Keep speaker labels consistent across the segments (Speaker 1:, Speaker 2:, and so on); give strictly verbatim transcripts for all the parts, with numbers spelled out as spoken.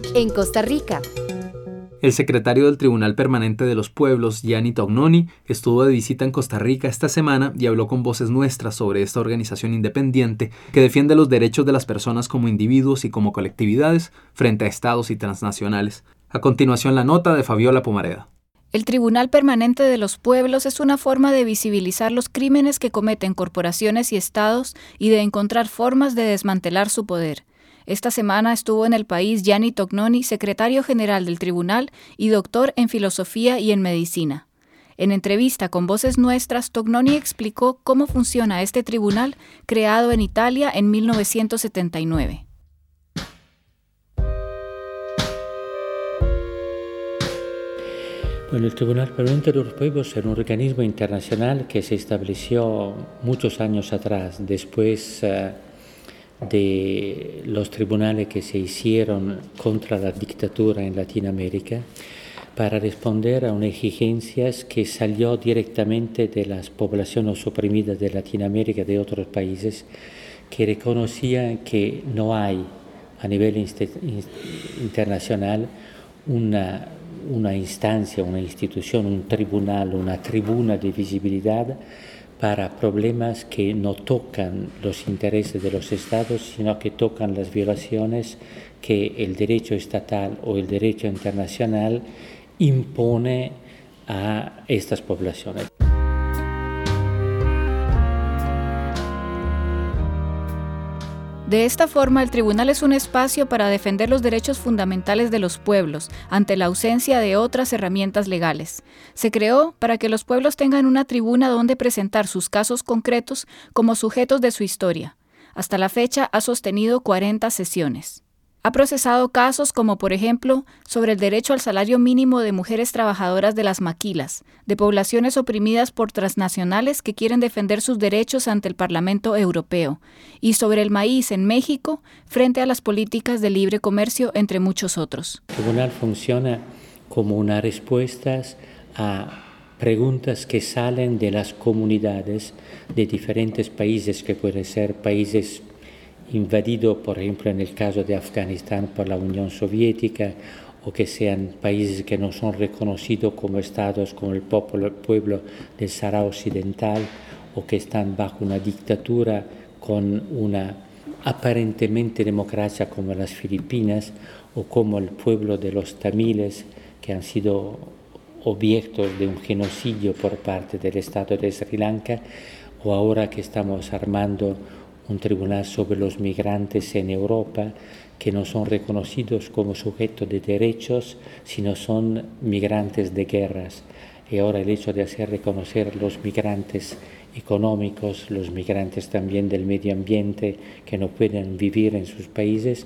Speaker 1: En Costa Rica.
Speaker 2: El secretario del Tribunal Permanente de los Pueblos, Gianni Tognoni, estuvo de visita en Costa Rica esta semana y habló con Voces Nuestras sobre esta organización independiente que defiende los derechos de las personas como individuos y como colectividades frente a estados y transnacionales. A continuación, la nota de Fabiola Pomareda.
Speaker 3: El Tribunal Permanente de los Pueblos es una forma de visibilizar los crímenes que cometen corporaciones y estados y de encontrar formas de desmantelar su poder. Esta semana estuvo en el país Gianni Tognoni, secretario general del tribunal y doctor en filosofía y en medicina. En entrevista con Voces Nuestras, Tognoni explicó cómo funciona este tribunal creado en Italia en mil novecientos setenta y nueve.
Speaker 4: Bueno, el Tribunal Permanente de los Pueblos es un organismo internacional que se estableció muchos años atrás, después uh, de los tribunales que se hicieron contra la dictadura en Latinoamérica, para responder a unas exigencias que salió directamente de las poblaciones oprimidas de Latinoamérica, de otros países, que reconocían que no hay a nivel internacional una, una instancia, una institución, un tribunal, una tribuna de visibilidad para problemas que no tocan los intereses de los estados, sino que tocan las violaciones que el derecho estatal o el derecho internacional impone a estas poblaciones.
Speaker 3: De esta forma, el tribunal es un espacio para defender los derechos fundamentales de los pueblos ante la ausencia de otras herramientas legales. Se creó para que los pueblos tengan una tribuna donde presentar sus casos concretos como sujetos de su historia. Hasta la fecha ha sostenido cuarenta sesiones. Ha procesado casos como, por ejemplo, sobre el derecho al salario mínimo de mujeres trabajadoras de las maquilas, de poblaciones oprimidas por transnacionales que quieren defender sus derechos ante el Parlamento Europeo, y sobre el maíz en México frente a las políticas de libre comercio, entre muchos otros.
Speaker 4: El tribunal funciona como una respuesta a preguntas que salen de las comunidades de diferentes países, que pueden ser países invadido, por ejemplo, en el caso de Afganistán por la Unión Soviética, o que sean países que no son reconocidos como estados, como el pueblo del Sahara Occidental, o que están bajo una dictadura con una aparentemente democracia como las Filipinas, o como el pueblo de los tamiles, que han sido objetos de un genocidio por parte del Estado de Sri Lanka, o ahora que estamos armando un tribunal sobre los migrantes en Europa, que no son reconocidos como sujetos de derechos, sino son migrantes de guerras. Y ahora el hecho de hacer reconocer los migrantes económicos, los migrantes también del medio ambiente, que no pueden vivir en sus países.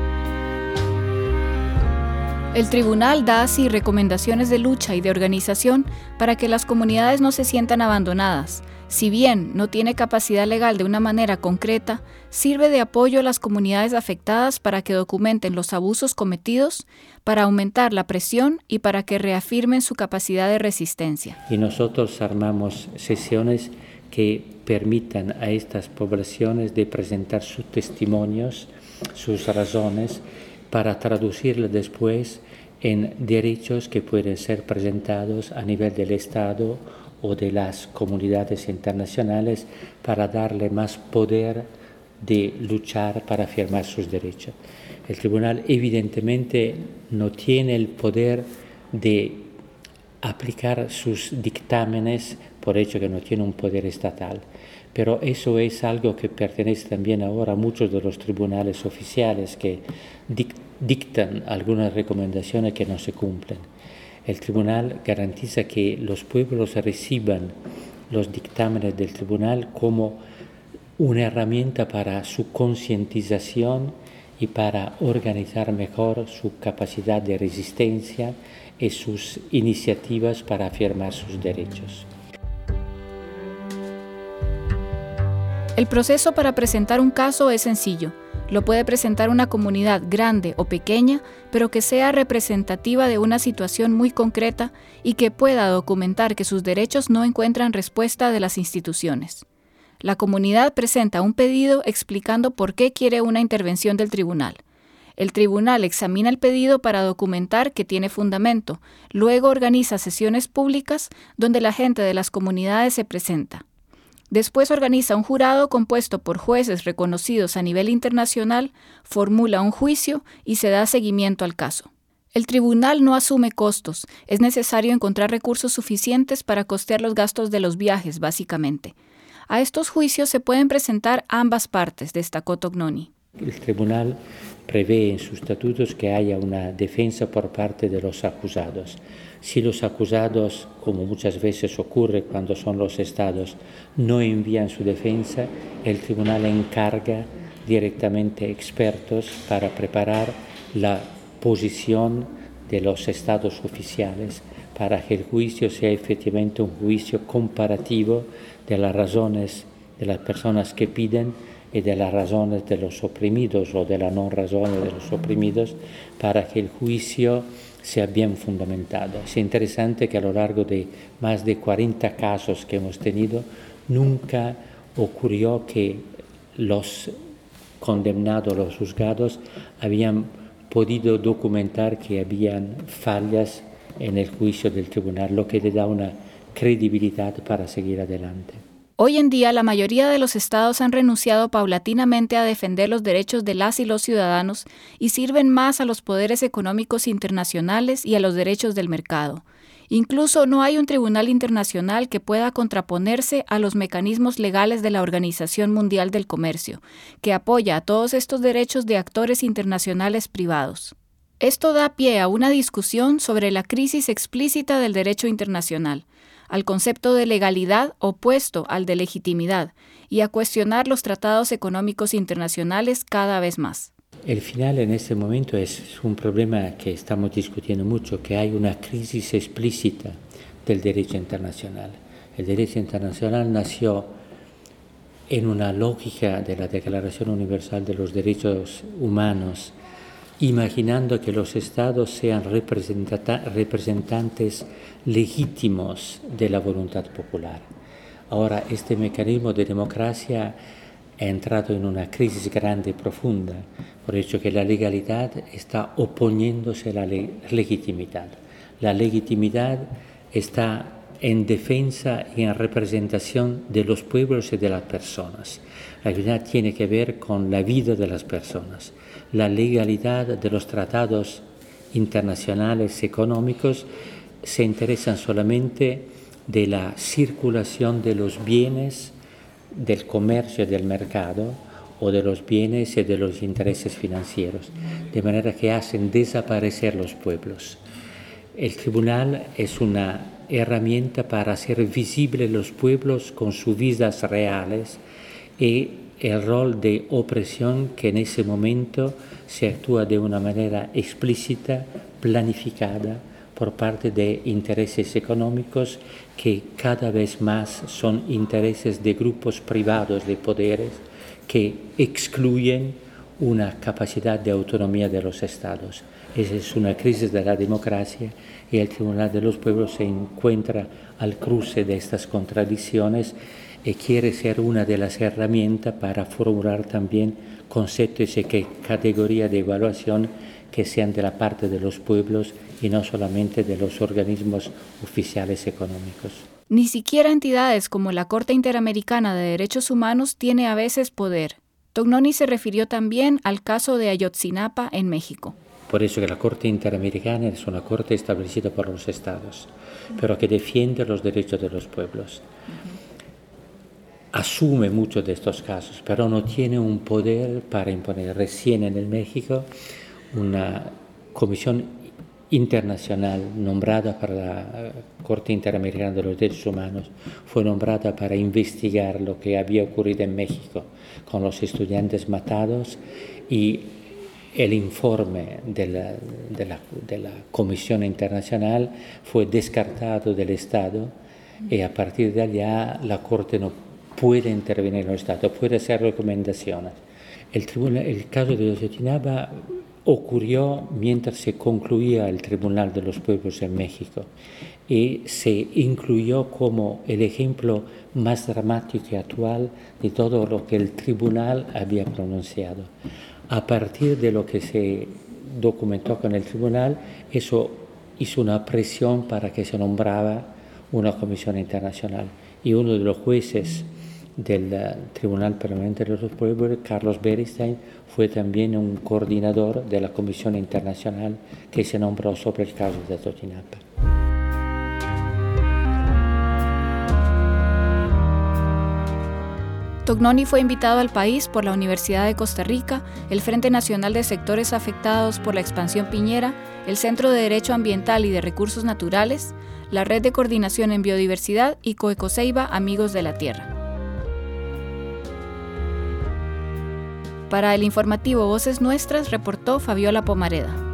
Speaker 3: El tribunal da así recomendaciones de lucha y de organización para que las comunidades no se sientan abandonadas. Si bien no tiene capacidad legal de una manera concreta, sirve de apoyo a las comunidades afectadas para que documenten los abusos cometidos, para aumentar la presión y para que reafirmen su capacidad de resistencia.
Speaker 4: Y nosotros armamos sesiones que permitan a estas poblaciones de presentar sus testimonios, sus razones, para traducirlas después en derechos que pueden ser presentados a nivel del Estado o de las comunidades internacionales, para darle más poder de luchar para afirmar sus derechos. El tribunal evidentemente no tiene el poder de aplicar sus dictámenes, por hecho que no tiene un poder estatal, pero eso es algo que pertenece también ahora a muchos de los tribunales oficiales que dictan algunas recomendaciones que no se cumplen. El tribunal garantiza que los pueblos reciban los dictámenes del tribunal como una herramienta para su concientización y para organizar mejor su capacidad de resistencia y sus iniciativas para afirmar sus derechos.
Speaker 3: El proceso para presentar un caso es sencillo. Lo puede presentar una comunidad grande o pequeña, pero que sea representativa de una situación muy concreta y que pueda documentar que sus derechos no encuentran respuesta de las instituciones. La comunidad presenta un pedido explicando por qué quiere una intervención del tribunal. El tribunal examina el pedido para documentar que tiene fundamento, luego organiza sesiones públicas donde la gente de las comunidades se presenta. Después organiza un jurado compuesto por jueces reconocidos a nivel internacional, formula un juicio y se da seguimiento al caso. El tribunal no asume costos, es necesario encontrar recursos suficientes para costear los gastos de los viajes, básicamente. A estos juicios se pueden presentar ambas partes, destacó Tognoni.
Speaker 4: El tribunal prevé en sus estatutos que haya una defensa por parte de los acusados. Si los acusados, como muchas veces ocurre cuando son los estados, no envían su defensa, el tribunal encarga directamente expertos para preparar la posición de los estados oficiales para que el juicio sea efectivamente un juicio comparativo de las razones de las personas que piden y de las razones de los oprimidos o de las no razones de los oprimidos para que el juicio sea bien fundamentado. Es interesante que a lo largo de más de cuarenta casos que hemos tenido, nunca ocurrió que los condenados, los juzgados, habían podido documentar que habían fallas en el juicio del tribunal, lo que le da una credibilidad para seguir adelante.
Speaker 3: Hoy en día, la mayoría de los estados han renunciado paulatinamente a defender los derechos de las y los ciudadanos y sirven más a los poderes económicos internacionales y a los derechos del mercado. Incluso no hay un tribunal internacional que pueda contraponerse a los mecanismos legales de la Organización Mundial del Comercio, que apoya a todos estos derechos de actores internacionales privados. Esto da pie a una discusión sobre la crisis explícita del derecho internacional, al concepto de legalidad opuesto al de legitimidad y a cuestionar los tratados económicos internacionales cada vez más.
Speaker 4: El final en este momento es un problema que estamos discutiendo mucho, que hay una crisis explícita del derecho internacional. El derecho internacional nació en una lógica de la Declaración Universal de los Derechos Humanos, imaginando que los estados sean representantes legítimos de la voluntad popular. Ahora, este mecanismo de democracia ha entrado en una crisis grande y profunda, por hecho que la legalidad está oponiéndose a la le- legitimidad. La legitimidad está en defensa y en representación de los pueblos y de las personas. La legalidad tiene que ver con la vida de las personas. La legalidad de los tratados internacionales económicos se interesan solamente de la circulación de los bienes, del comercio y del mercado, o de los bienes y de los intereses financieros, de manera que hacen desaparecer los pueblos. El tribunal es una herramienta para hacer visibles los pueblos con sus vidas reales y el rol de opresión que en ese momento se actúa de una manera explícita, planificada, por parte de intereses económicos que cada vez más son intereses de grupos privados de poderes que excluyen una capacidad de autonomía de los estados. Esa es una crisis de la democracia y el Tribunal de los Pueblos se encuentra al cruce de estas contradicciones y quiere ser una de las herramientas para formular también conceptos y categorías de evaluación que sean de la parte de los pueblos y no solamente de los organismos oficiales económicos.
Speaker 3: Ni siquiera entidades como la Corte Interamericana de Derechos Humanos tiene a veces poder. Tognoni se refirió también al caso de Ayotzinapa en México.
Speaker 4: Por eso que la Corte Interamericana es una corte establecida por los estados, pero que defiende los derechos de los pueblos. Asume muchos de estos casos, pero no tiene un poder para imponer. Recién en el México, una comisión internacional nombrada para la Corte Interamericana de los Derechos Humanos fue nombrada para investigar lo que había ocurrido en México con los estudiantes matados, y el informe de la, de la, de la Comisión Internacional fue descartado del Estado, y a partir de allá la Corte no puede intervenir en el Estado, puede hacer recomendaciones. El, tribunal, el caso de Ayotzinapa ocurrió mientras se concluía el Tribunal de los Pueblos en México y se incluyó como el ejemplo más dramático y actual de todo lo que el tribunal había pronunciado. A partir de lo que se documentó con el tribunal, eso hizo una presión para que se nombrara una comisión internacional. Y uno de los jueces del uh, Tribunal Permanente de los Pueblos, Carlos Beristain, fue también un coordinador de la comisión internacional que se nombró sobre el caso de Ayotzinapa.
Speaker 3: Tognoni fue invitado al país por la Universidad de Costa Rica, el Frente Nacional de Sectores Afectados por la Expansión Piñera, el Centro de Derecho Ambiental y de Recursos Naturales, la Red de Coordinación en Biodiversidad y Coecoseiba Amigos de la Tierra. Para el informativo Voces Nuestras reportó Fabiola Pomareda.